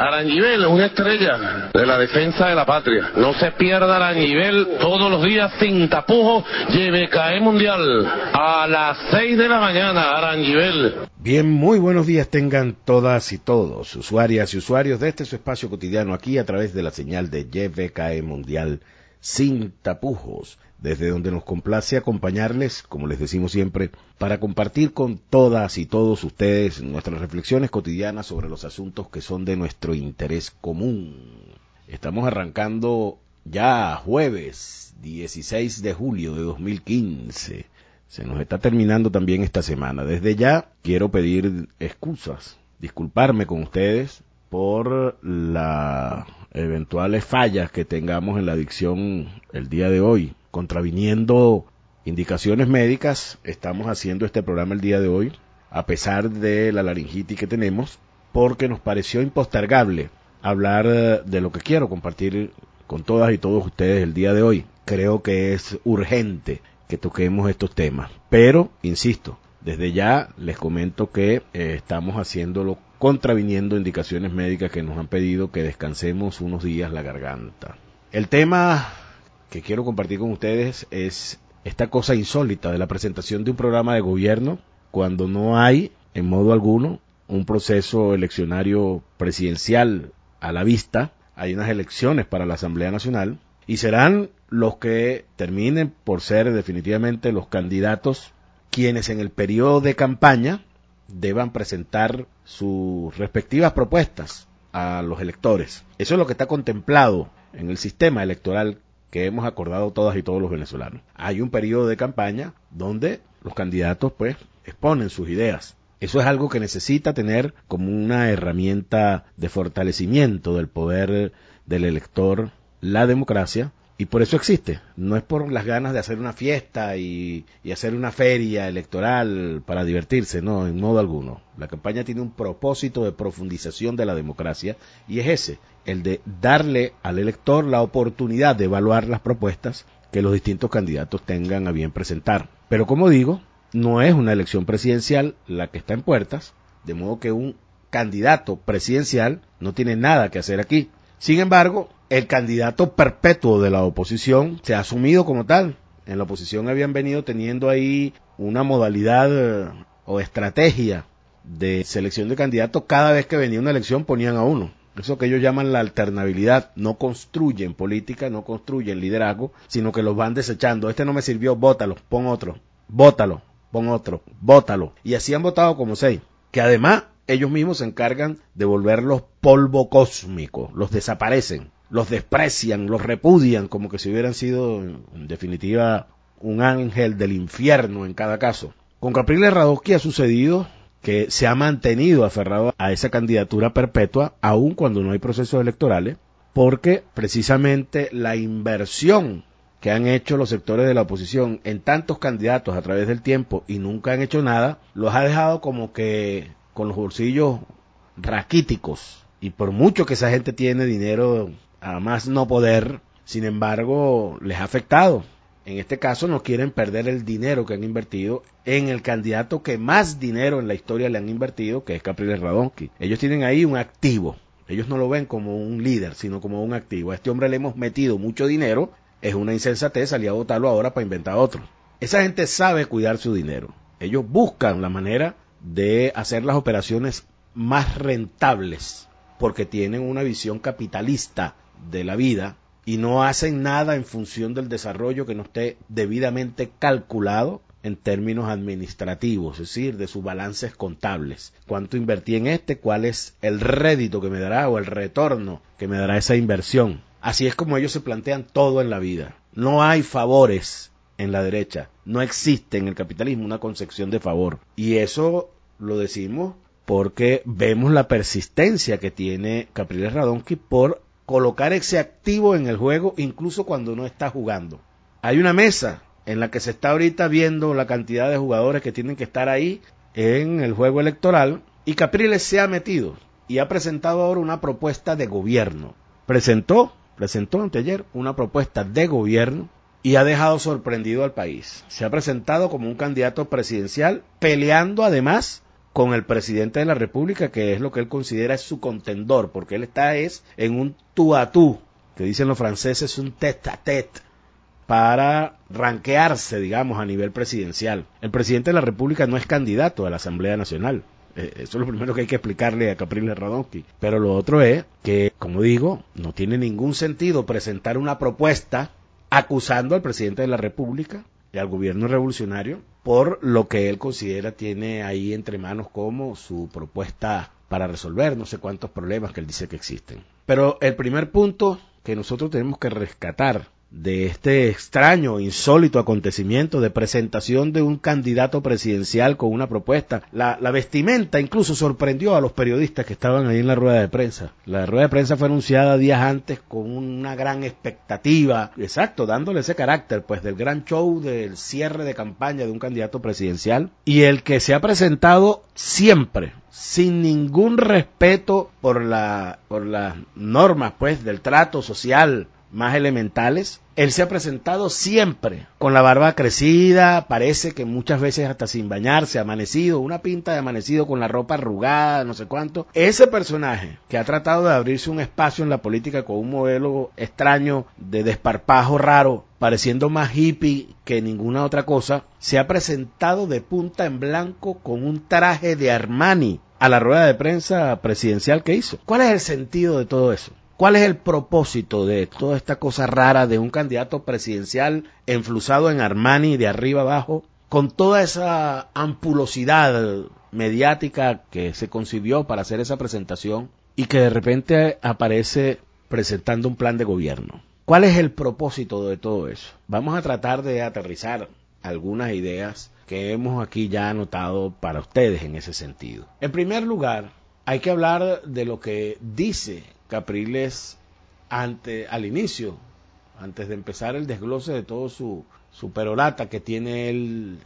Arangibel, una estrella de la defensa de la patria. No se pierda Arangibel todos los días sin tapujos. YBKE Mundial a las 6 de la mañana, Arangibel. Bien, muy buenos días tengan todas y todos, usuarias y usuarios de este su espacio cotidiano aquí a través de la señal de YBKE Mundial sin tapujos, desde donde nos complace acompañarles, como les decimos siempre, para compartir con todas y todos ustedes nuestras reflexiones cotidianas sobre los asuntos que son de nuestro interés común. Estamos arrancando ya jueves 16 de julio de 2015. Se nos está terminando también esta semana. Desde ya quiero pedir excusas, disculparme con ustedes por las eventuales fallas que tengamos en la dicción el día de hoy. Contraviniendo indicaciones médicas, estamos haciendo este programa el día de hoy, a pesar de la laringitis que tenemos, porque nos pareció impostergable hablar de lo que quiero compartir con todas y todos ustedes el día de hoy. Creo que es urgente que toquemos estos temas, pero, insisto, desde ya les comento que estamos haciéndolo contraviniendo indicaciones médicas que nos han pedido que descansemos unos días la garganta. El tema que quiero compartir con ustedes es esta cosa insólita de la presentación de un programa de gobierno cuando no hay, en modo alguno, un proceso eleccionario presidencial a la vista. Hay unas elecciones para la Asamblea Nacional y serán los que terminen por ser definitivamente los candidatos quienes en el periodo de campaña deban presentar sus respectivas propuestas a los electores. Eso es lo que está contemplado en el sistema electoral que hemos acordado todas y todos los venezolanos. Hay un periodo de campaña donde los candidatos pues exponen sus ideas. Eso es algo que necesita tener como una herramienta de fortalecimiento del poder del elector, la democracia, y por eso existe. No es por las ganas de hacer una fiesta y hacer una feria electoral para divertirse, no, en modo alguno. La campaña tiene un propósito de profundización de la democracia y es ese, el de darle al elector la oportunidad de evaluar las propuestas que los distintos candidatos tengan a bien presentar. Pero como digo, no es una elección presidencial la que está en puertas, de modo que un candidato presidencial no tiene nada que hacer aquí. Sin embargo, el candidato perpetuo de la oposición se ha asumido como tal. En la oposición habían venido teniendo ahí una modalidad o estrategia de selección de candidatos. Cada vez que venía una elección ponían a uno. Eso que ellos llaman la alternabilidad. No construyen política, no construyen liderazgo, sino que los van desechando. Este no me sirvió, bótalo, pon otro. Bótalo, pon otro, bótalo. Y así han votado como 6. Que además ellos mismos se encargan de volverlos polvo cósmico. Los desaparecen, los desprecian, los repudian como que si hubieran sido, en definitiva, un ángel del infierno en cada caso. Con Capriles Radonsky ha sucedido que se ha mantenido aferrado a esa candidatura perpetua, aun cuando no hay procesos electorales, porque precisamente la inversión que han hecho los sectores de la oposición en tantos candidatos a través del tiempo y nunca han hecho nada, los ha dejado como que con los bolsillos raquíticos. Y por mucho que esa gente tiene dinero a más no poder, sin embargo, les ha afectado. En este caso no quieren perder el dinero que han invertido en el candidato que más dinero en la historia le han invertido, que es Capriles Radonsky. Ellos tienen ahí un activo. Ellos no lo ven como un líder, sino como un activo. A este hombre le hemos metido mucho dinero. Es una insensatez salir a votarlo ahora para inventar otro. Esa gente sabe cuidar su dinero. Ellos buscan la manera de hacer las operaciones más rentables porque tienen una visión capitalista de la vida y no hacen nada en función del desarrollo que no esté debidamente calculado en términos administrativos, es decir, de sus balances contables. ¿Cuánto invertí en este? ¿Cuál es el rédito que me dará o el retorno que me dará esa inversión? Así es como ellos se plantean todo en la vida. No hay favores en la derecha. No existe en el capitalismo una concepción de favor. Y eso lo decimos porque vemos la persistencia que tiene Capriles Radonsky por colocar ese activo en el juego incluso cuando no está jugando. Hay una mesa en la que se está ahorita viendo la cantidad de jugadores que tienen que estar ahí en el juego electoral y Capriles se ha metido y ha presentado ahora una propuesta de gobierno. Presentó anteayer una propuesta de gobierno y ha dejado sorprendido al país. Se ha presentado como un candidato presidencial peleando además con el presidente de la República, que es lo que él considera es su contendor, porque él está en un tú a tú, que dicen los franceses, un tête à tête, para ranquearse, digamos, a nivel presidencial. El presidente de la República no es candidato a la Asamblea Nacional. Eso es lo primero que hay que explicarle a Capriles Radonsky. Pero lo otro es que, como digo, no tiene ningún sentido presentar una propuesta acusando al presidente de la República y al gobierno revolucionario por lo que él considera tiene ahí entre manos como su propuesta para resolver no sé cuántos problemas que él dice que existen. Pero el primer punto que nosotros tenemos que rescatar de este extraño, insólito acontecimiento de presentación de un candidato presidencial con una propuesta. La vestimenta incluso sorprendió a los periodistas que estaban ahí en la rueda de prensa. La rueda de prensa fue anunciada días antes con una gran expectativa, exacto, dándole ese carácter, pues, del gran show del cierre de campaña de un candidato presidencial, y el que se ha presentado siempre sin ningún respeto por las normas, pues, del trato social más elementales. Él se ha presentado siempre con la barba crecida, parece que muchas veces hasta sin bañarse, amanecido, una pinta de amanecido con la ropa arrugada, no sé cuánto. Ese personaje que ha tratado de abrirse un espacio en la política con un modelo extraño de desparpajo raro, pareciendo más hippie que ninguna otra cosa, se ha presentado de punta en blanco con un traje de Armani a la rueda de prensa presidencial que hizo. ¿Cuál es el sentido de todo eso? ¿Cuál es el propósito de toda esta cosa rara de un candidato presidencial enflusado en Armani de arriba abajo, con toda esa ampulosidad mediática que se concibió para hacer esa presentación y que de repente aparece presentando un plan de gobierno? ¿Cuál es el propósito de todo eso? Vamos a tratar de aterrizar algunas ideas que hemos aquí ya anotado para ustedes en ese sentido. En primer lugar, hay que hablar de lo que dice Capriles al inicio, antes de empezar el desglose de todo su perorata que tiene él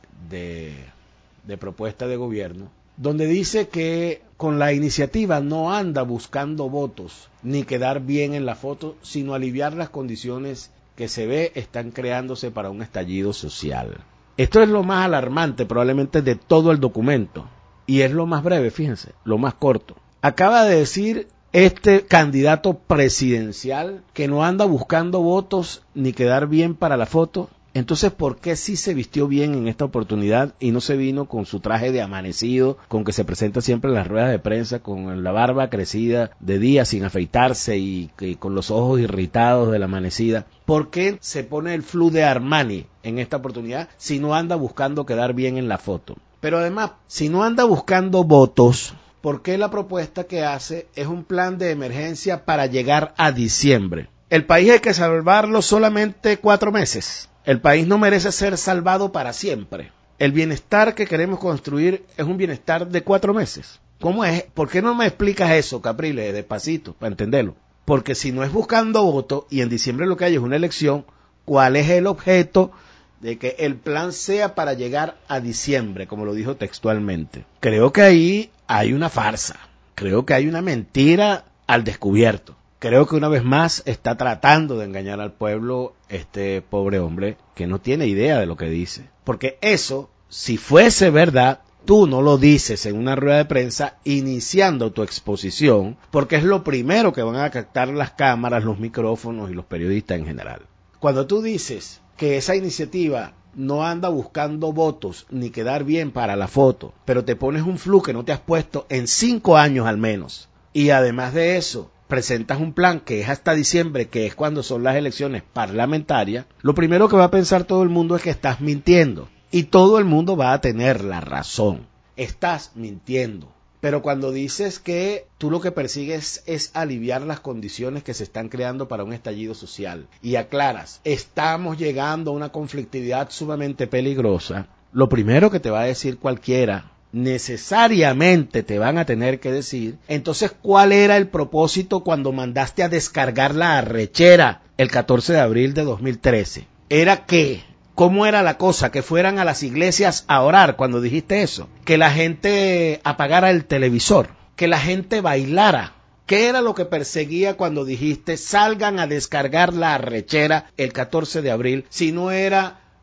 de propuesta de gobierno, donde dice que con la iniciativa no anda buscando votos ni quedar bien en la foto, sino aliviar las condiciones que se ve están creándose para un estallido social. Esto es lo más alarmante probablemente de todo el documento, y es lo más breve, fíjense, lo más corto. Acaba de decir este candidato presidencial que no anda buscando votos ni quedar bien para la foto. Entonces, ¿por qué sí se vistió bien en esta oportunidad y no se vino con su traje de amanecido, con que se presenta siempre en las ruedas de prensa, con la barba crecida de día sin afeitarse y con los ojos irritados de la amanecida? ¿Por qué se pone el flu de Armani en esta oportunidad si no anda buscando quedar bien en la foto? Pero además, si no anda buscando votos, ¿por qué la propuesta que hace es un plan de emergencia para llegar a diciembre? El país hay que salvarlo solamente 4 meses. El país no merece ser salvado para siempre. El bienestar que queremos construir es un bienestar de 4 meses. ¿Cómo es? ¿Por qué no me explicas eso, Capriles, despacito, para entenderlo? Porque si no es buscando voto y en diciembre lo que hay es una elección, ¿cuál es el objeto de que el plan sea para llegar a diciembre, como lo dijo textualmente? Creo que ahí hay una farsa, creo que hay una mentira al descubierto. Creo que una vez más está tratando de engañar al pueblo este pobre hombre que no tiene idea de lo que dice. Porque eso, si fuese verdad, tú no lo dices en una rueda de prensa iniciando tu exposición, porque es lo primero que van a captar las cámaras, los micrófonos y los periodistas en general. Cuando tú dices que esa iniciativa no anda buscando votos ni quedar bien para la foto, pero te pones un flu que no te has puesto en 5 años al menos, y además de eso presentas un plan que es hasta diciembre, que es cuando son las elecciones parlamentarias, lo primero que va a pensar todo el mundo es que estás mintiendo. Y todo el mundo va a tener la razón. Estás mintiendo. Pero cuando dices que tú lo que persigues es aliviar las condiciones que se están creando para un estallido social, y aclaras, estamos llegando a una conflictividad sumamente peligrosa, lo primero que te va a decir cualquiera, necesariamente te van a tener que decir, entonces, ¿cuál era el propósito cuando mandaste a descargar la arrechera el 14 de abril de 2013? ¿Era qué? ¿Cómo era la cosa? ¿Que fueran a las iglesias a orar cuando dijiste eso? ¿Que la gente apagara el televisor? ¿Que la gente bailara? ¿Qué era lo que perseguía cuando dijiste salgan a descargar la arrechera el 14 de abril? Si no era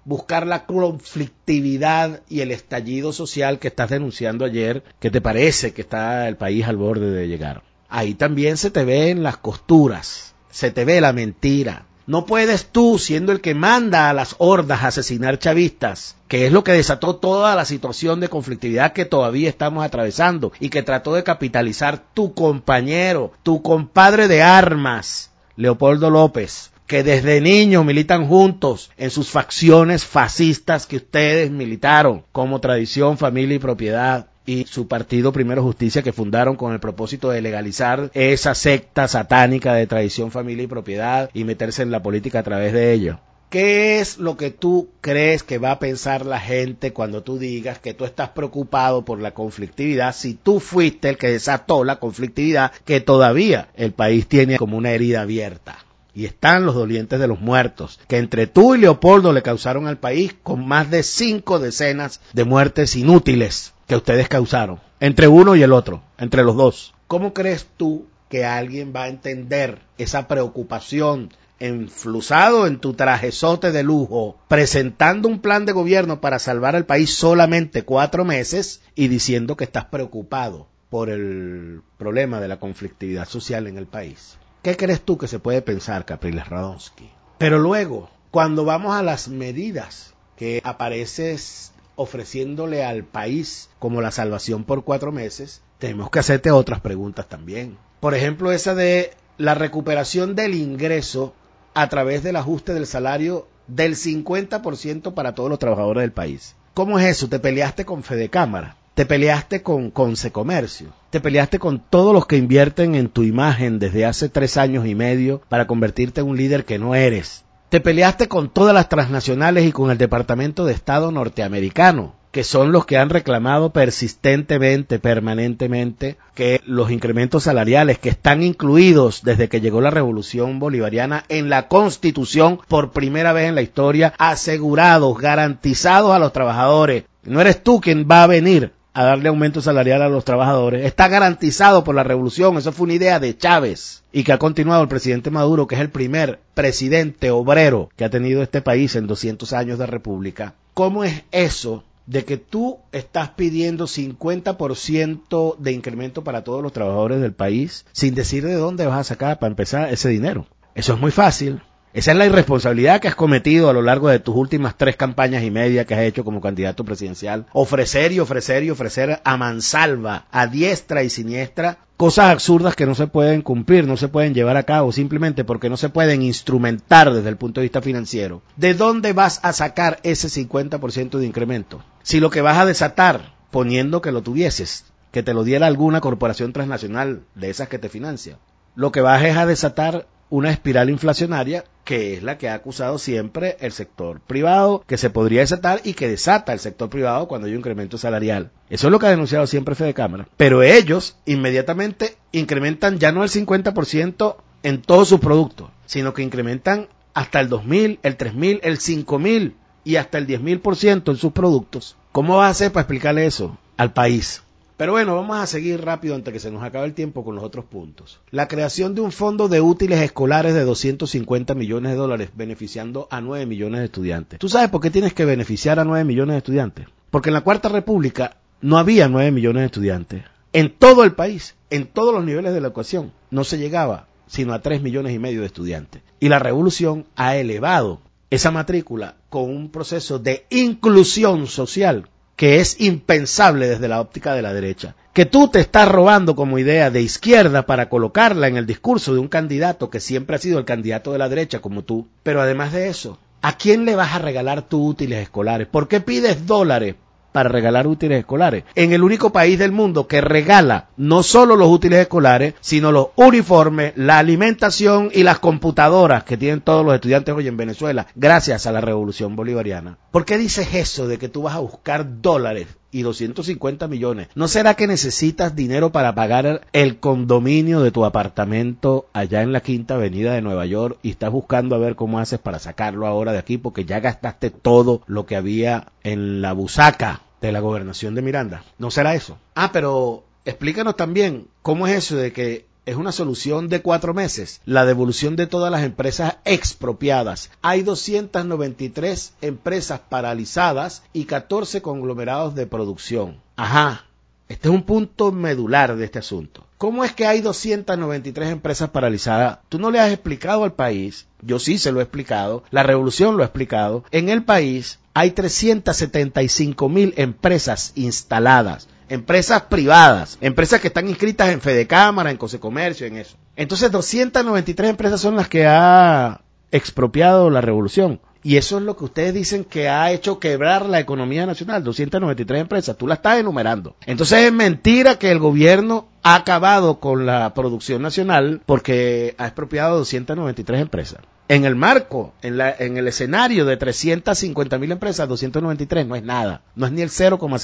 buscar la conflictividad y el estallido social que estás denunciando ayer, que te parece que está el país al borde de llegar. Ahí también se te ven las costuras, se te ve la mentira. No puedes tú, siendo el que manda a las hordas a asesinar chavistas, que es lo que desató toda la situación de conflictividad que todavía estamos atravesando y que trató de capitalizar tu compañero, tu compadre de armas, Leopoldo López, que desde niño militan juntos en sus facciones fascistas que ustedes militaron, como Tradición, Familia y Propiedad, y su partido Primero Justicia, que fundaron con el propósito de legalizar esa secta satánica de Tradición, Familia y Propiedad y meterse en la política a través de ello. ¿Qué es lo que tú crees que va a pensar la gente cuando tú digas que tú estás preocupado por la conflictividad si tú fuiste el que desató la conflictividad que todavía el país tiene como una herida abierta? Y están los dolientes de los muertos, que entre tú y Leopoldo le causaron al país con más de 5 decenas de muertes inútiles que ustedes causaron, entre uno y el otro, entre los dos. ¿Cómo crees tú que alguien va a entender esa preocupación enflusado en tu trajezote de lujo, presentando un plan de gobierno para salvar al país solamente 4 meses y diciendo que estás preocupado por el problema de la conflictividad social en el país? ¿Qué crees tú que se puede pensar, Capriles Radonsky? Pero luego, cuando vamos a las medidas que apareces ofreciéndole al país como la salvación por 4 meses, tenemos que hacerte otras preguntas también. Por ejemplo, esa de la recuperación del ingreso a través del ajuste del salario del 50% para todos los trabajadores del país. ¿Cómo es eso? ¿Te peleaste con Fedecámara? ¿Te peleaste con Concecomercio? ¿Te peleaste con todos los que invierten en tu imagen desde hace 3 años y medio para convertirte en un líder que no eres? ¿Te peleaste con todas las transnacionales y con el Departamento de Estado norteamericano, que son los que han reclamado persistentemente, permanentemente, que los incrementos salariales que están incluidos desde que llegó la Revolución Bolivariana en la Constitución por primera vez en la historia, asegurados, garantizados a los trabajadores? No eres tú quien va a venir a darle aumento salarial a los trabajadores, está garantizado por la revolución, eso fue una idea de Chávez y que ha continuado el presidente Maduro, que es el primer presidente obrero que ha tenido este país en 200 años de república. ¿Cómo es eso de que tú estás pidiendo 50% de incremento para todos los trabajadores del país sin decir de dónde vas a sacar para empezar ese dinero? Eso es muy fácil. Esa es la irresponsabilidad que has cometido a lo largo de tus últimas 3 campañas y media que has hecho como candidato presidencial. Ofrecer y ofrecer y ofrecer a mansalva, a diestra y siniestra, cosas absurdas que no se pueden cumplir, no se pueden llevar a cabo, simplemente porque no se pueden instrumentar desde el punto de vista financiero. ¿De dónde vas a sacar ese 50% de incremento? Si lo que vas a desatar, poniendo que lo tuvieses, que te lo diera alguna corporación transnacional de esas que te financia, lo que vas es a desatar una espiral inflacionaria que es la que ha acusado siempre el sector privado, que se podría desatar y que desata el sector privado cuando hay un incremento salarial. Eso es lo que ha denunciado siempre Fedecámara. Pero ellos inmediatamente incrementan ya no el 50% en todos sus productos, sino que incrementan hasta el 2.000, el 3.000, el 5.000 y hasta el 10.000% en sus productos. ¿Cómo vas a hacer para explicarle eso al país? Pero bueno, vamos a seguir rápido antes que se nos acabe el tiempo con los otros puntos. La creación de un fondo de útiles escolares de $250 millones beneficiando a 9 millones de estudiantes. ¿Tú sabes por qué tienes que beneficiar a 9 millones de estudiantes? Porque en la Cuarta República no había 9 millones de estudiantes. En todo el país, en todos los niveles de la educación, no se llegaba sino a 3,5 millones de estudiantes. Y la revolución ha elevado esa matrícula con un proceso de inclusión social que es impensable desde la óptica de la derecha. Que tú te estás robando como idea de izquierda para colocarla en el discurso de un candidato que siempre ha sido el candidato de la derecha como tú. Pero además de eso, ¿a quién le vas a regalar tus útiles escolares? ¿Por qué pides dólares para regalar útiles escolares? En el único país del mundo que regala no solo los útiles escolares, sino los uniformes, la alimentación y las computadoras que tienen todos los estudiantes hoy en Venezuela, gracias a la Revolución Bolivariana. ¿Por qué dices eso de que tú vas a buscar dólares y 250 millones? ¿No será que necesitas dinero para pagar el condominio de tu apartamento allá en la Quinta Avenida de Nueva York y estás buscando a ver cómo haces para sacarlo ahora de aquí porque ya gastaste todo lo que había en la busaca de la gobernación de Miranda? ¿No será eso? Pero explícanos también cómo es eso de que es una solución de 4 meses, la devolución de todas las empresas expropiadas. Hay 293 empresas paralizadas y 14 conglomerados de producción. Ajá, este es un punto medular de este asunto. ¿Cómo es que hay 293 empresas paralizadas? Tú no le has explicado al país, yo sí se lo he explicado, la Revolución lo ha explicado. En el país hay 375.000 empresas instaladas. Empresas privadas, empresas que están inscritas en Fedecámara, en Cosecomercio, en eso. Entonces 293 empresas son las que ha expropiado la Revolución. Y eso es lo que ustedes dicen que ha hecho quebrar la economía nacional, 293 empresas, tú la estás enumerando. Entonces es mentira que el gobierno ha acabado con la producción nacional porque ha expropiado 293 empresas. En el marco, en el escenario de 350.000 empresas, 293 no es nada, no es ni el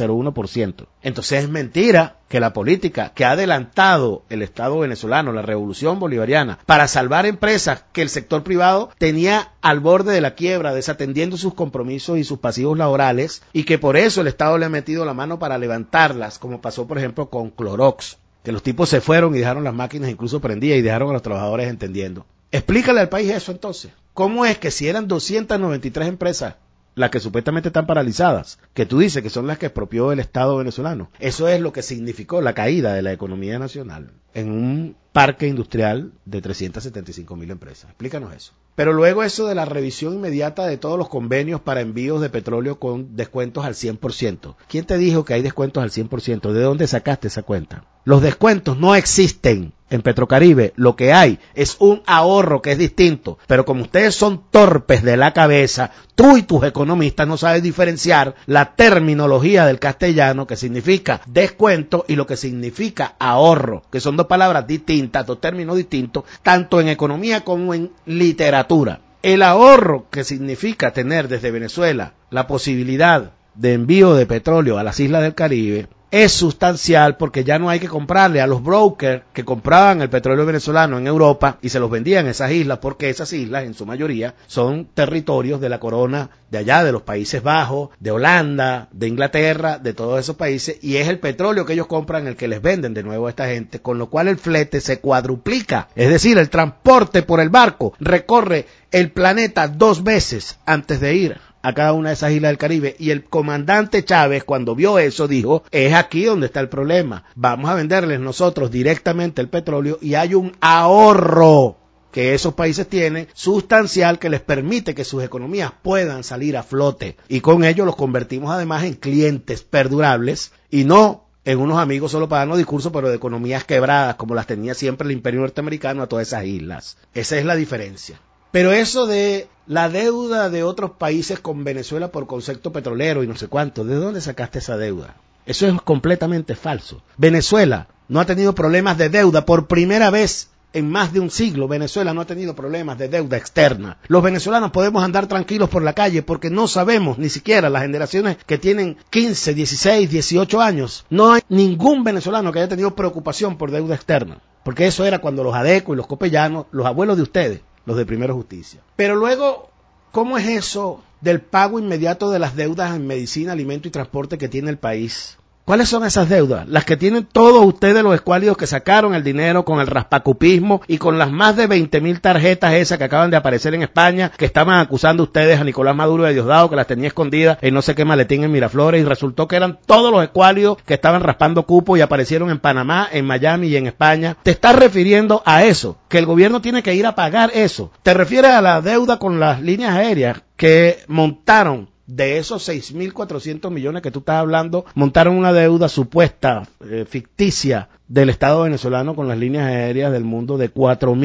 0,01%. Entonces es mentira que la política que ha adelantado el Estado venezolano, la Revolución Bolivariana, para salvar empresas que el sector privado tenía al borde de la quiebra, desatendiendo sus compromisos y sus pasivos laborales, y que por eso el Estado le ha metido la mano para levantarlas, como pasó por ejemplo con Clorox, que los tipos se fueron y dejaron las máquinas incluso prendidas y dejaron a los trabajadores entendiendo. Explícale al país eso entonces. ¿Cómo es que si eran 293 empresas las que supuestamente están paralizadas, que tú dices que son las que expropió el Estado venezolano? Eso es lo que significó la caída de la economía nacional en un parque industrial de 375.000 empresas. Explícanos eso. Pero luego eso de la revisión inmediata de todos los convenios para envíos de petróleo con descuentos al 100%. ¿Quién te dijo que hay descuentos al 100%? ¿De dónde sacaste esa cuenta? Los descuentos no existen en Petrocaribe. Lo que hay es un ahorro que es distinto. Pero como ustedes son torpes de la cabeza, tú y tus economistas no saben diferenciar la terminología del castellano que significa descuento y lo que significa ahorro, que son dos palabras distintas, dos términos distintos, tanto en economía como en literatura. El ahorro que significa tener desde Venezuela la posibilidad de envío de petróleo a las islas del Caribe es sustancial porque ya no hay que comprarle a los brokers que compraban el petróleo venezolano en Europa y se los vendían en esas islas, porque esas islas en su mayoría son territorios de la corona de allá, de los Países Bajos, de Holanda, de Inglaterra, de todos esos países, y es el petróleo que ellos compran el que les venden de nuevo a esta gente, con lo cual el flete se cuadruplica, es decir, el transporte por el barco recorre el planeta 2 veces antes de ir a cada una de esas islas del Caribe, y el comandante Chávez cuando vio eso dijo, es aquí donde está el problema, vamos a venderles nosotros directamente el petróleo y hay un ahorro que esos países tienen sustancial que les permite que sus economías puedan salir a flote, y con ello los convertimos además en clientes perdurables y no en unos amigos solo para darnos discursos, pero de economías quebradas como las tenía siempre el imperio norteamericano a todas esas islas. Esa es la diferencia. Pero eso de la deuda de otros países con Venezuela por concepto petrolero y no sé cuánto, ¿de dónde sacaste esa deuda? Eso es completamente falso. Venezuela no ha tenido problemas de deuda por primera vez en más de un siglo. Venezuela no ha tenido problemas de deuda externa. Los venezolanos podemos andar tranquilos por la calle porque no sabemos, ni siquiera las generaciones que tienen 15, 16, 18 años, no hay ningún venezolano que haya tenido preocupación por deuda externa. Porque eso era cuando los adecos y los copellanos, los abuelos de ustedes, los de Primero Justicia. Pero luego, ¿cómo es eso del pago inmediato de las deudas en medicina, alimento y transporte que tiene el país? ¿Cuáles son esas deudas? Las que tienen todos ustedes los escuálidos que sacaron el dinero con el raspacupismo y con las más de 20.000 tarjetas esas que acaban de aparecer en España, que estaban acusando ustedes a Nicolás Maduro de Diosdado, que las tenía escondidas en no sé qué maletín en Miraflores, y resultó que eran todos los escuálidos que estaban raspando cupo y aparecieron en Panamá, en Miami y en España. ¿Te estás refiriendo a eso? Que el gobierno tiene que ir a pagar eso. ¿Te refieres a la deuda con las líneas aéreas que montaron? De esos 6.400 millones que tú estás hablando, montaron una deuda supuesta, ficticia, del Estado venezolano con las líneas aéreas del mundo de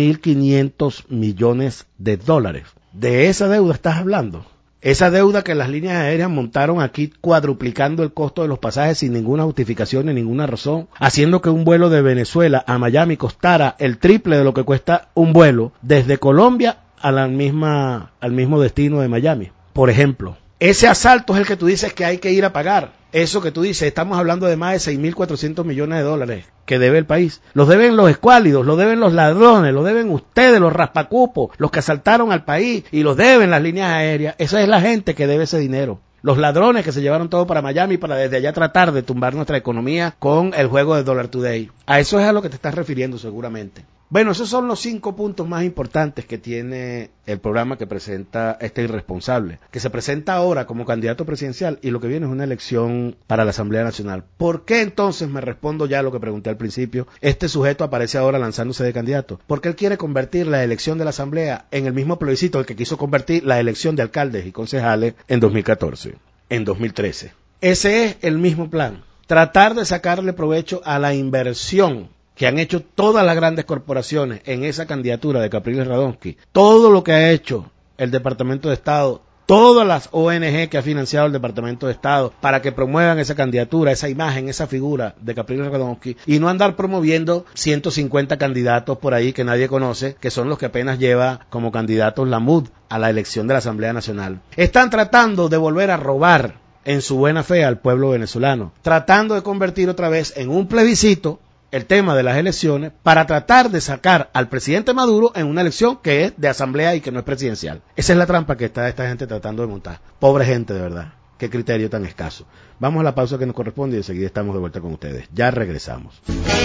4.500 millones de dólares. De esa deuda estás hablando. Esa deuda que las líneas aéreas montaron aquí cuadruplicando el costo de los pasajes sin ninguna justificación ni ninguna razón, haciendo que un vuelo de Venezuela a Miami costara el triple de lo que cuesta un vuelo desde Colombia al mismo destino de Miami, por ejemplo. Ese asalto es el que tú dices que hay que ir a pagar. Eso que tú dices, estamos hablando de más de 6.400 millones de dólares que debe el país. Los deben los escuálidos, los deben los ladrones, los deben ustedes, los raspacupos, los que asaltaron al país, y los deben las líneas aéreas. Esa es la gente que debe ese dinero. Los ladrones que se llevaron todo para Miami para desde allá tratar de tumbar nuestra economía con el juego de Dollar Today. A eso es a lo que te estás refiriendo seguramente. Bueno, esos son los 5 puntos más importantes que tiene el programa que presenta este irresponsable, que se presenta ahora como candidato presidencial y lo que viene es una elección para la Asamblea Nacional. ¿Por qué entonces, me respondo ya a lo que pregunté al principio, este sujeto aparece ahora lanzándose de candidato? Porque él quiere convertir la elección de la Asamblea en el mismo plebiscito el que quiso convertir la elección de alcaldes y concejales en 2014, en 2013. Ese es el mismo plan, tratar de sacarle provecho a la inversión que han hecho todas las grandes corporaciones en esa candidatura de Capriles Radonsky, todo lo que ha hecho el Departamento de Estado, todas las ONG que ha financiado el Departamento de Estado para que promuevan esa candidatura, esa imagen, esa figura de Capriles Radonsky, y no andar promoviendo 150 candidatos por ahí que nadie conoce, que son los que apenas lleva como candidatos la MUD a la elección de la Asamblea Nacional. Están tratando de volver a robar en su buena fe al pueblo venezolano, tratando de convertir otra vez en un plebiscito el tema de las elecciones para tratar de sacar al presidente Maduro en una elección que es de asamblea y que no es presidencial. Esa es la trampa que está esta gente tratando de montar. Pobre gente, de verdad. Qué criterio tan escaso. Vamos a la pausa que nos corresponde y enseguida estamos de vuelta con ustedes. Ya regresamos.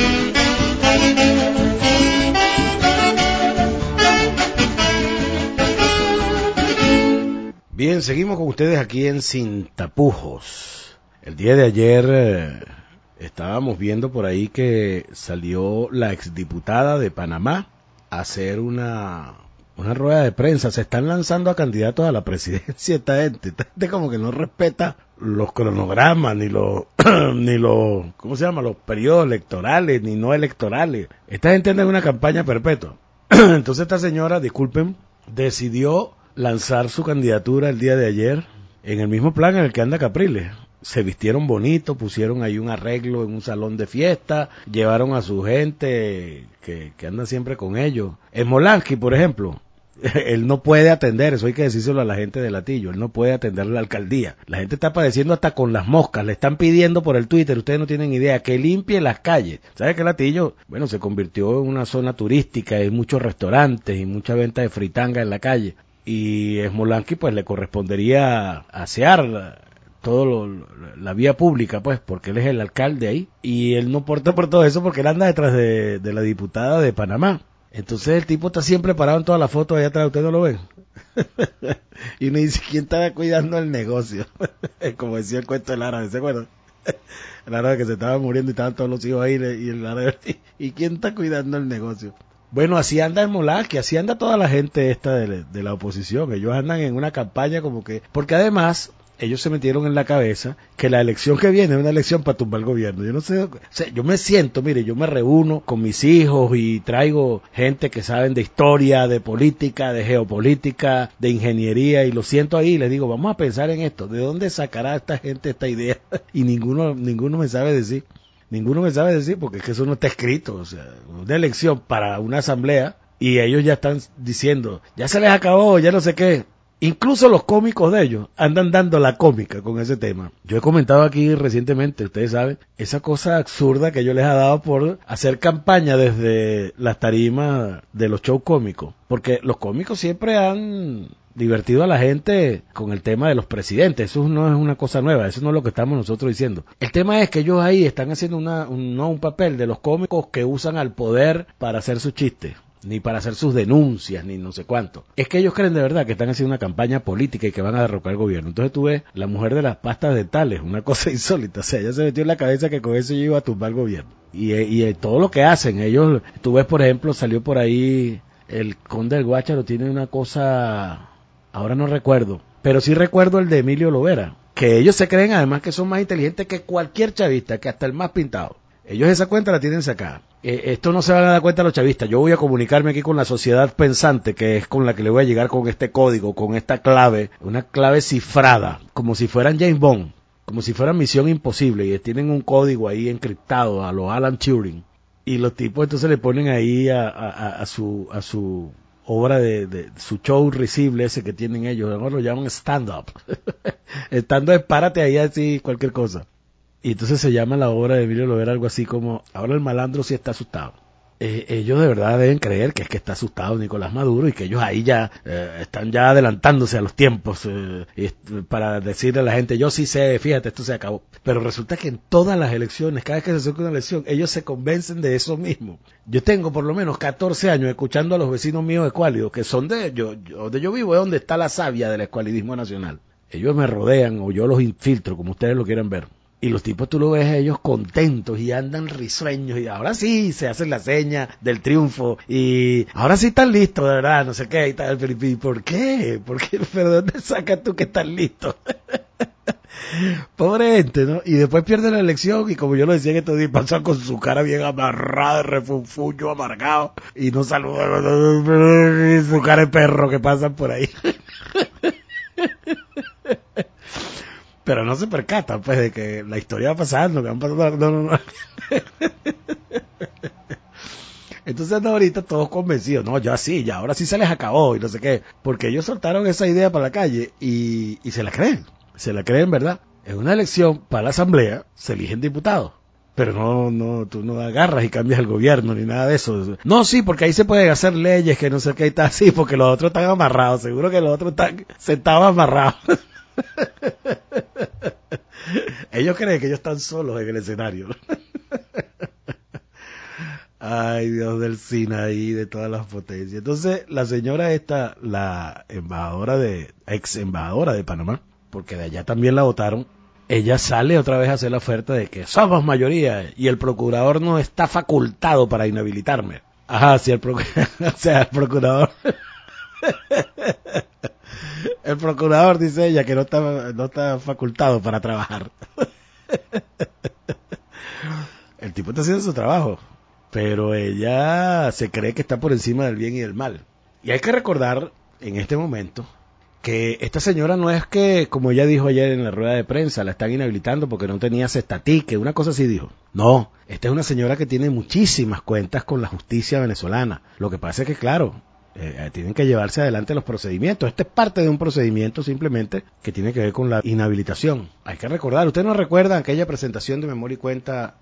Bien, seguimos con ustedes aquí en Sin Tapujos. El día de ayer estábamos viendo por ahí que salió la exdiputada de Panamá a hacer una rueda de prensa. Se están lanzando a candidatos a la presidencia esta gente como que no respeta los cronogramas, ni los, ¿cómo se llama? Los periodos electorales, ni no electorales. Esta gente anda en una campaña perpetua. Entonces esta señora, disculpen, decidió lanzar su candidatura el día de ayer en el mismo plan en el que anda Capriles. Se vistieron bonito, pusieron ahí un arreglo en un salón de fiesta, llevaron a su gente que anda siempre con ellos. Smolansky, por ejemplo, él no puede atender, eso hay que decírselo a la gente de Latillo, él no puede atender la alcaldía. La gente está padeciendo hasta con las moscas, le están pidiendo por el Twitter, ustedes no tienen idea, que limpie las calles. ¿Sabe que Latillo? Bueno, se convirtió en una zona turística, hay muchos restaurantes y mucha venta de fritanga en la calle. Y Smolansky pues le correspondería asear la vía pública, pues, porque él es el alcalde ahí, y él no porta por todo eso porque él anda detrás de la diputada de Panamá. Entonces el tipo está siempre parado en todas las fotos allá atrás, ¿ustedes no lo ven? Y uno dice, ¿quién estaba cuidando el negocio? Como decía el cuento del árabe, ¿se acuerdan? El árabe que se estaba muriendo y estaban todos los hijos ahí, y el árabe, ¿y quién está cuidando el negocio? Bueno, así anda el Molasque, así anda toda la gente esta de la oposición. Ellos andan en una campaña como que, porque además ellos se metieron en la cabeza que la elección que viene es una elección para tumbar el gobierno. Yo no sé, o sea, yo me siento, mire, yo me reúno con mis hijos y traigo gente que saben de historia, de política, de geopolítica, de ingeniería, y lo siento ahí y les digo, vamos a pensar en esto, ¿de dónde sacará esta gente esta idea? Y ninguno me sabe decir. Ninguno me sabe decir porque es que eso no está escrito, o sea, una elección para una asamblea y ellos ya están diciendo, ya se les acabó, ya no sé qué. Incluso los cómicos de ellos andan dando la cómica con ese tema. Yo he comentado aquí recientemente, ustedes saben, esa cosa absurda que yo les he dado por hacer campaña desde las tarimas de los shows cómicos. Porque los cómicos siempre han divertido a la gente con el tema de los presidentes. Eso no es una cosa nueva, eso no es lo que estamos nosotros diciendo. El tema es que ellos ahí están haciendo un papel de los cómicos que usan al poder para hacer sus chistes, ni para hacer sus denuncias, ni no sé cuánto. Es que ellos creen de verdad que están haciendo una campaña política y que van a derrocar el gobierno. Entonces tú ves la mujer de las pastas dentales, una cosa insólita. O sea, ella se metió en la cabeza que con eso iba a tumbar el gobierno. Y todo lo que hacen, ellos, tú ves, por ejemplo, salió por ahí el Conde del Guácharo, tiene una cosa, ahora no recuerdo, pero sí recuerdo el de Emilio Lovera, que ellos se creen además que son más inteligentes que cualquier chavista, que hasta el más pintado. Ellos esa cuenta la tienen sacada. Esto no se van a dar cuenta los chavistas. Yo voy a comunicarme aquí con la sociedad pensante, que es con la que le voy a llegar con este código, con esta clave, una clave cifrada, como si fueran James Bond, como si fueran Misión Imposible, y tienen un código ahí encriptado a los Alan Turing, y los tipos entonces le ponen ahí a su obra de su show risible ese que tienen ellos, además lo llaman stand-up. Stand-up, párate ahí así, cualquier cosa. Y entonces se llama la obra de Emilio Lovera algo así como, ahora el malandro sí está asustado. ellos de verdad deben creer que es que está asustado Nicolás Maduro y que ellos ahí ya están ya adelantándose a los tiempos para decirle a la gente, yo sí sé, fíjate, esto se acabó. Pero resulta que en todas las elecciones, cada vez que se acerca una elección, ellos se convencen de eso mismo. Yo tengo por lo menos 14 años escuchando a los vecinos míos escuálidos, que son donde yo vivo es donde está la savia del escualidismo nacional. Ellos me rodean o yo los infiltro, como ustedes lo quieran ver. Y los tipos tú lo ves a ellos contentos y andan risueños y ahora sí se hacen la seña del triunfo y ahora sí están listos, de verdad, no sé qué y tal. ¿Y por qué? ¿Pero de dónde sacas tú que están listos? Pobre gente, ¿no? Y después pierde la elección y como yo lo decía en estos días, pasan con su cara bien amarrada, de refunfuño, amargado y no saludan, su cara de perro que pasan por ahí. Pero no se percatan, pues, de que la historia va pasando, que van pasando, no. Entonces andan ahorita todos convencidos, no, ya sí, ya ahora sí se les acabó y no sé qué, porque ellos soltaron esa idea para la calle y se la creen, ¿verdad? En una elección para la asamblea se eligen diputados, pero no, tú no agarras y cambias el gobierno ni nada de eso. No, sí, porque ahí se pueden hacer leyes que no sé qué y tal, sí, porque los otros están amarrados, seguro que los otros están sentados amarrados. Ellos creen que ellos están solos en el escenario. Ay, Dios del Sinaí, de todas las potencias. Entonces, la señora esta, la ex embajadora de Panamá, porque de allá también la votaron, ella sale otra vez a hacer la oferta de que somos mayoría y el procurador no está facultado para inhabilitarme. Ajá, sí, el procurador... El procurador, dice ella, que no está facultado para trabajar. El tipo está haciendo su trabajo, pero ella se cree que está por encima del bien y del mal. Y hay que recordar en este momento que esta señora no es que, como ella dijo ayer en la rueda de prensa, la están inhabilitando porque no tenía cestatique, una cosa así dijo. No, esta es una señora que tiene muchísimas cuentas con la justicia venezolana. Lo que pasa es que, claro, tienen que llevarse adelante los procedimientos. Este es parte de un procedimiento simplemente que tiene que ver con la inhabilitación. Hay que recordar, ¿ustedes no recuerdan aquella presentación de memoria y cuenta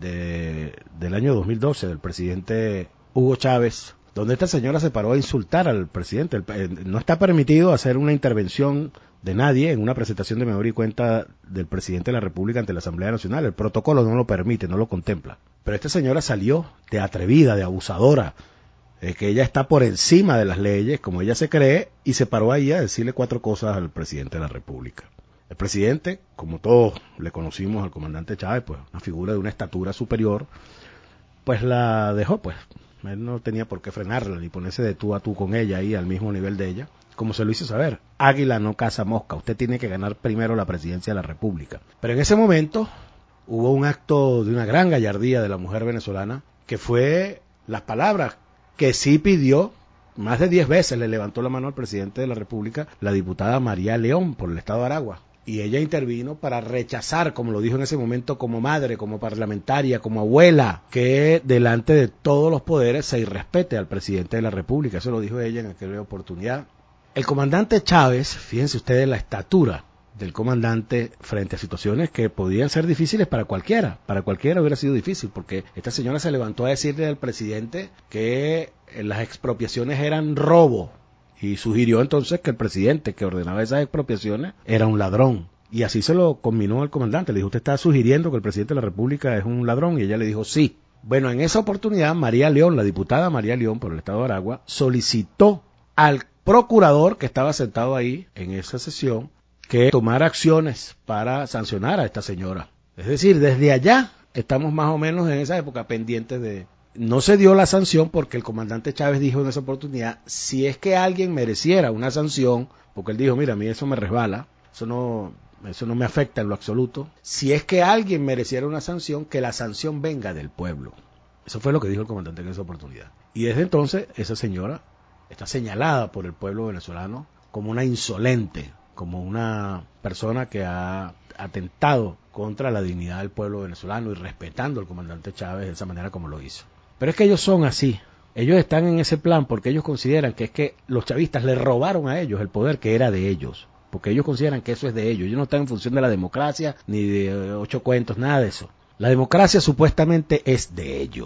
del año 2012 del presidente Hugo Chávez, donde esta señora se paró a insultar al presidente? No está permitido hacer una intervención de nadie en una presentación de memoria y cuenta del presidente de la República ante la Asamblea Nacional. El protocolo no lo permite, no lo contempla. Pero esta señora salió de atrevida, de abusadora, que ella está por encima de las leyes, como ella se cree, y se paró ahí a decirle 4 cosas al presidente de la República. El presidente, como todos le conocimos al comandante Chávez, pues una figura de una estatura superior, pues la dejó, pues. Él no tenía por qué frenarla, ni ponerse de tú a tú con ella ahí al mismo nivel de ella, como se lo hizo saber. Águila no caza mosca, usted tiene que ganar primero la presidencia de la República. Pero en ese momento hubo un acto de una gran gallardía de la mujer venezolana, que fue las palabras que sí pidió, más de 10 veces le levantó la mano al presidente de la República, la diputada María León, por el estado de Aragua. Y ella intervino para rechazar, como lo dijo en ese momento, como madre, como parlamentaria, como abuela, que delante de todos los poderes se irrespete al presidente de la República. Eso lo dijo ella en aquella oportunidad. El comandante Chávez, fíjense ustedes la estatura del comandante frente a situaciones que podían ser difíciles para cualquiera hubiera sido difícil, porque esta señora se levantó a decirle al presidente que las expropiaciones eran robo, y sugirió entonces que el presidente que ordenaba esas expropiaciones era un ladrón, y así se lo conminó al comandante. Le dijo, usted está sugiriendo que el presidente de la República es un ladrón, y ella le dijo sí. Bueno, en esa oportunidad María León, la diputada María León por el estado de Aragua, solicitó al procurador que estaba sentado ahí en esa sesión que tomara acciones para sancionar a esta señora. Es decir, desde allá estamos más o menos en esa época pendientes de... No se dio la sanción porque el comandante Chávez dijo en esa oportunidad, si es que alguien mereciera una sanción, porque él dijo, mira, a mí eso me resbala, eso no me afecta en lo absoluto, si es que alguien mereciera una sanción, que la sanción venga del pueblo. Eso fue lo que dijo el comandante en esa oportunidad. Y desde entonces esa señora está señalada por el pueblo venezolano como una insolente, como una persona que ha atentado contra la dignidad del pueblo venezolano y respetando al comandante Chávez de esa manera como lo hizo. Pero es que ellos son así, ellos están en ese plan porque ellos consideran que es que los chavistas le robaron a ellos el poder que era de ellos, porque ellos consideran que eso es de ellos. Ellos no están en función de la democracia, ni de 8 cuentos, nada de eso. La democracia supuestamente es de ellos.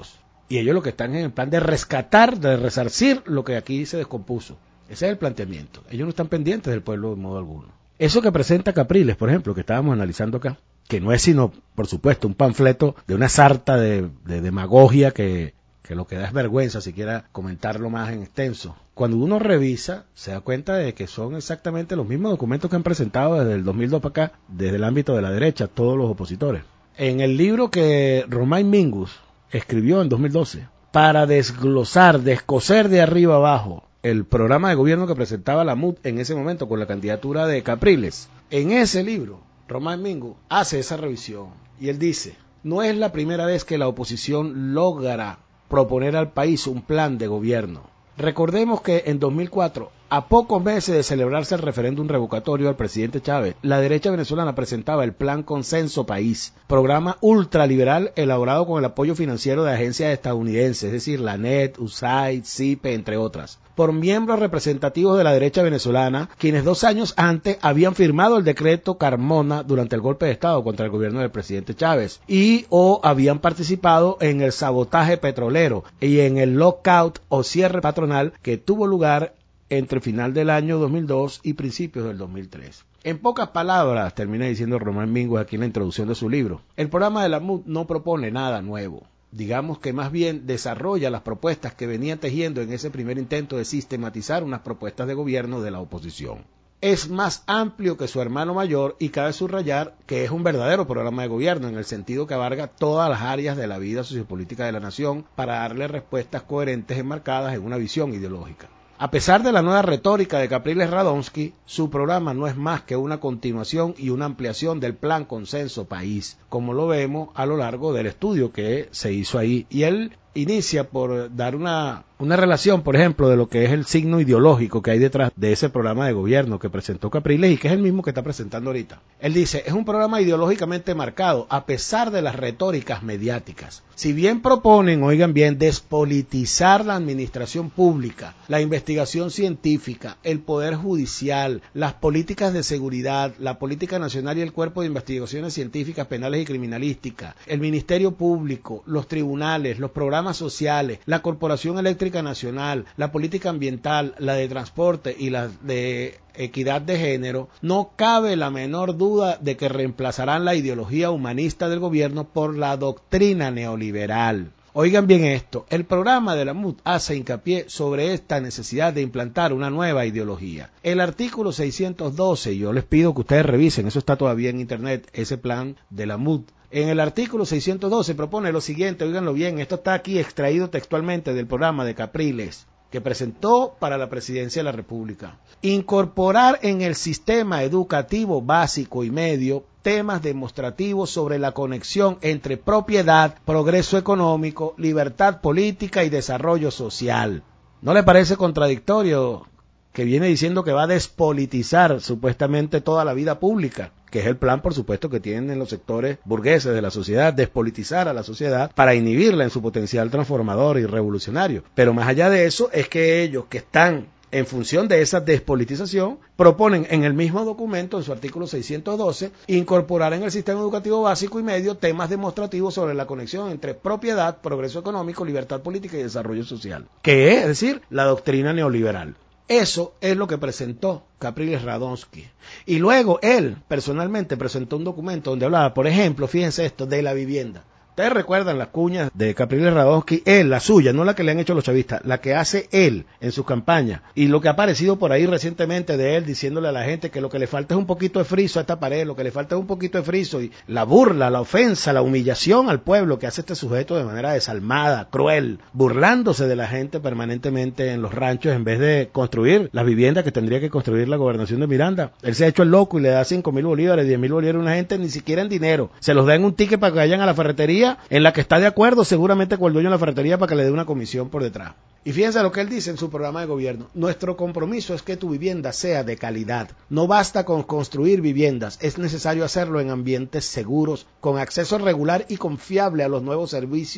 Y ellos lo que están en el plan de rescatar, de resarcir lo que aquí se descompuso. Ese es el planteamiento. Ellos no están pendientes del pueblo de modo alguno. Eso que presenta Capriles, por ejemplo, que estábamos analizando acá, que no es sino, por supuesto, un panfleto de una sarta de demagogia que lo que da es vergüenza siquiera comentarlo más en extenso. Cuando uno revisa, se da cuenta de que son exactamente los mismos documentos que han presentado desde el 2002 para acá, desde el ámbito de la derecha, todos los opositores. En el libro que Romain Mingus escribió en 2012, para desglosar, descoser de arriba abajo el programa de gobierno que presentaba la MUD en ese momento con la candidatura de Capriles, en ese libro, Romain Mingus hace esa revisión y él dice, no es la primera vez que la oposición logra proponer al país un plan de gobierno. Recordemos que en 2004, a pocos meses de celebrarse el referéndum revocatorio al presidente Chávez, la derecha venezolana presentaba el Plan Consenso País, programa ultraliberal elaborado con el apoyo financiero de agencias estadounidenses, es decir, la NET, USAID, CIPE, entre otras, por miembros representativos de la derecha venezolana, quienes 2 años antes habían firmado el decreto Carmona durante el golpe de Estado contra el gobierno del presidente Chávez y o habían participado en el sabotaje petrolero y en el lockout o cierre patronal que tuvo lugar entre final del año 2002 y principios del 2003. En pocas palabras, termina diciendo Romain Mingus aquí en la introducción de su libro, el programa de la MUD no propone nada nuevo. Digamos que más bien desarrolla las propuestas que venía tejiendo en ese primer intento de sistematizar unas propuestas de gobierno de la oposición. Es más amplio que su hermano mayor y cabe subrayar que es un verdadero programa de gobierno en el sentido que abarca todas las áreas de la vida sociopolítica de la nación para darle respuestas coherentes enmarcadas en una visión ideológica. A pesar de la nueva retórica de Capriles Radonsky, su programa no es más que una continuación y una ampliación del Plan Consenso País, como lo vemos a lo largo del estudio que se hizo ahí. Y él inicia por dar una relación, por ejemplo, de lo que es el signo ideológico que hay detrás de ese programa de gobierno que presentó Capriles y que es el mismo que está presentando ahorita. Él dice, es un programa ideológicamente marcado a pesar de las retóricas mediáticas. Si bien proponen, oigan bien, despolitizar la administración pública, la investigación científica, el poder judicial, las políticas de seguridad, la política nacional y el cuerpo de investigaciones científicas, penales y criminalísticas, el Ministerio Público, los tribunales, los programas sociales, la Corporación Eléctrica Nacional, la política ambiental, la de transporte y la de equidad de género, no cabe la menor duda de que reemplazarán la ideología humanista del gobierno por la doctrina neoliberal. Oigan bien esto, el programa de la MUD hace hincapié sobre esta necesidad de implantar una nueva ideología. El artículo 612, yo les pido que ustedes revisen, eso está todavía en internet, ese plan de la MUD. En el artículo 612 propone lo siguiente, oiganlo bien, esto está aquí extraído textualmente del programa de Capriles, que presentó para la presidencia de la República. Incorporar en el sistema educativo básico y medio temas demostrativos sobre la conexión entre propiedad, progreso económico, libertad política y desarrollo social. ¿No le parece contradictorio que viene diciendo que va a despolitizar supuestamente toda la vida pública? Que es el plan, por supuesto, que tienen los sectores burgueses de la sociedad, despolitizar a la sociedad para inhibirla en su potencial transformador y revolucionario. Pero más allá de eso, es que ellos que están en función de esa despolitización, proponen en el mismo documento, en su artículo 612, incorporar en el sistema educativo básico y medio temas demostrativos sobre la conexión entre propiedad, progreso económico, libertad política y desarrollo social, que es decir, la doctrina neoliberal. Eso es lo que presentó Capriles Radonsky. Y luego él personalmente presentó un documento donde hablaba, por ejemplo, fíjense esto, de la vivienda. Ustedes recuerdan las cuñas de Capriles Radonsky, él, la suya, no la que le han hecho los chavistas, la que hace él en sus campañas. Y lo que ha aparecido por ahí recientemente de él diciéndole a la gente que lo que le falta es un poquito de friso a esta pared, lo que le falta es un poquito de friso. Y la burla, la ofensa, la humillación al pueblo que hace este sujeto de manera desalmada, cruel, burlándose de la gente permanentemente en los ranchos en vez de construir las viviendas que tendría que construir la gobernación de Miranda. Él se ha hecho el loco y le da 5,000 bolívares, 10,000 bolívares a una gente, ni siquiera en dinero. Se los da en un ticket para que vayan a la ferretería en la que está de acuerdo seguramente con el dueño de la ferretería para que le dé una comisión por detrás. Y fíjense lo que él dice en su programa de gobierno. Nuestro compromiso es que tu vivienda sea de calidad. No basta con construir viviendas, es necesario hacerlo en ambientes seguros, con acceso regular y confiable a los nuevos servicios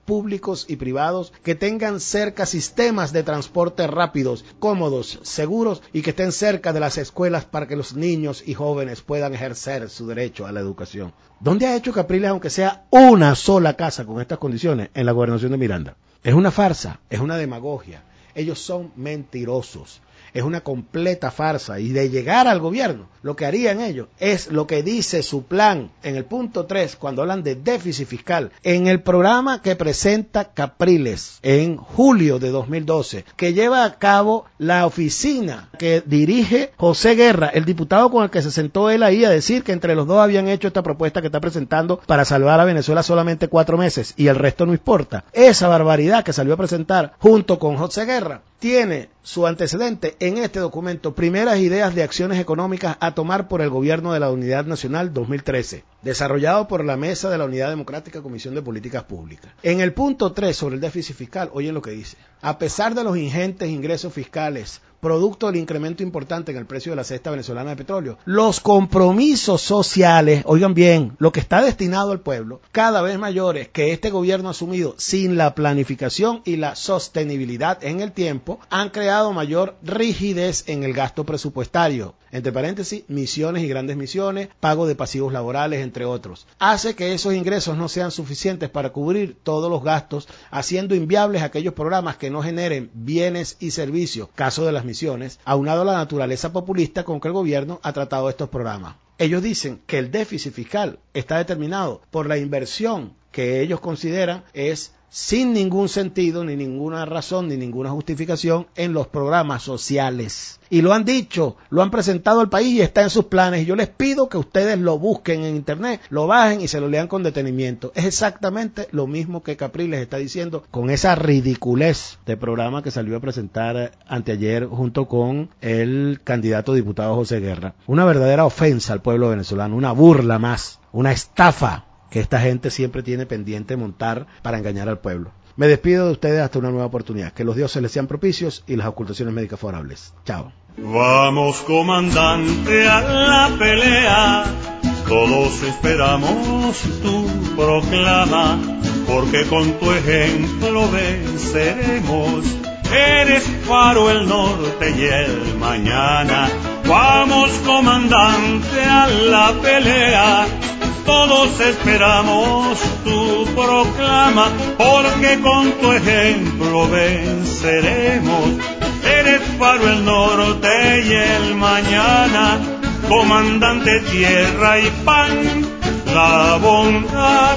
públicos y privados que tengan cerca sistemas de transporte rápidos, cómodos, seguros y que estén cerca de las escuelas para que los niños y jóvenes puedan ejercer su derecho a la educación. ¿Dónde ha hecho Capriles aunque sea una sola casa con estas condiciones? En la gobernación de Miranda. Es una farsa, es una demagogia. Ellos son mentirosos. Es una completa farsa, y de llegar al gobierno, lo que harían ellos es lo que dice su plan en el punto 3, cuando hablan de déficit fiscal, en el programa que presenta Capriles en julio de 2012, que lleva a cabo la oficina que dirige José Guerra, el diputado con el que se sentó él ahí a decir que entre los dos habían hecho esta propuesta que está presentando para salvar a Venezuela solamente 4 meses y el resto no importa. Esa barbaridad que salió a presentar junto con José Guerra tiene su antecedente en este documento, Primeras Ideas de Acciones Económicas a tomar por el Gobierno de la Unidad Nacional 2013, desarrollado por la Mesa de la Unidad Democrática Comisión de Políticas Públicas. En el punto 3 sobre el déficit fiscal, oyen lo que dice: a pesar de los ingentes ingresos fiscales, producto del incremento importante en el precio de la cesta venezolana de petróleo, los compromisos sociales, oigan bien, lo que está destinado al pueblo, cada vez mayores que este gobierno ha asumido sin la planificación y la sostenibilidad en el tiempo, han creado mayor rigidez en el gasto presupuestario, entre paréntesis, misiones y grandes misiones, pago de pasivos laborales, entre otros. Hace que esos ingresos no sean suficientes para cubrir todos los gastos, haciendo inviables aquellos programas que no generen bienes y servicios, caso de las misiones, aunado a la naturaleza populista con que el gobierno ha tratado estos programas. Ellos dicen que el déficit fiscal está determinado por la inversión que ellos consideran es sin ningún sentido, ni ninguna razón, ni ninguna justificación en los programas sociales. Y lo han dicho, lo han presentado al país y está en sus planes. Y yo les pido que ustedes lo busquen en internet, lo bajen y se lo lean con detenimiento. Es exactamente lo mismo que Capriles está diciendo con esa ridiculez de programa que salió a presentar anteayer junto con el candidato diputado José Guerra. Una verdadera ofensa al pueblo venezolano, una burla más, una estafa que esta gente siempre tiene pendiente montar para engañar al pueblo. Me despido de ustedes hasta una nueva oportunidad. Que los dioses les sean propicios y las ocultaciones médicas favorables. Chao. Vamos, comandante, a la pelea. Todos esperamos tu proclama, porque con tu ejemplo venceremos. Eres faro, el norte y el mañana. Vamos, comandante, a la pelea. Todos esperamos tu proclama, porque con tu ejemplo venceremos. Eres faro, el norte y el mañana, comandante, tierra y pan, la bondad,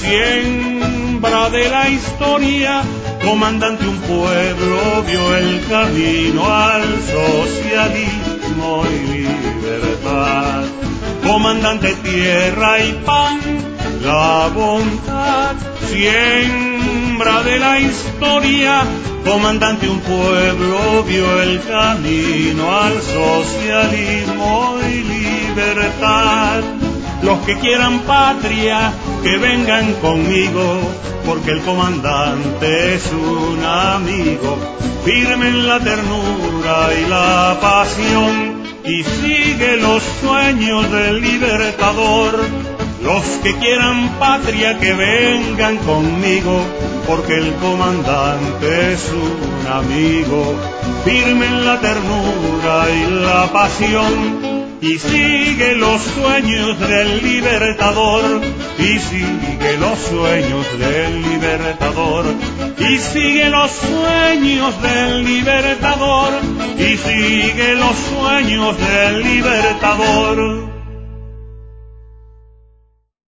siembra de la historia. Comandante, un pueblo vio el camino al socialismo y libertad. Comandante, tierra y pan, la bondad, siembra de la historia. Comandante, un pueblo vio el camino al socialismo y libertad. Los que quieran patria, que vengan conmigo, porque el comandante es un amigo. Firme en la ternura y la pasión, y sigue los sueños del libertador. Los que quieran patria, que vengan conmigo, porque el comandante es un amigo. Firme en la ternura y la pasión, y sigue los sueños del libertador, y sigue los sueños del libertador, y sigue los sueños del libertador, y sigue los sueños del libertador.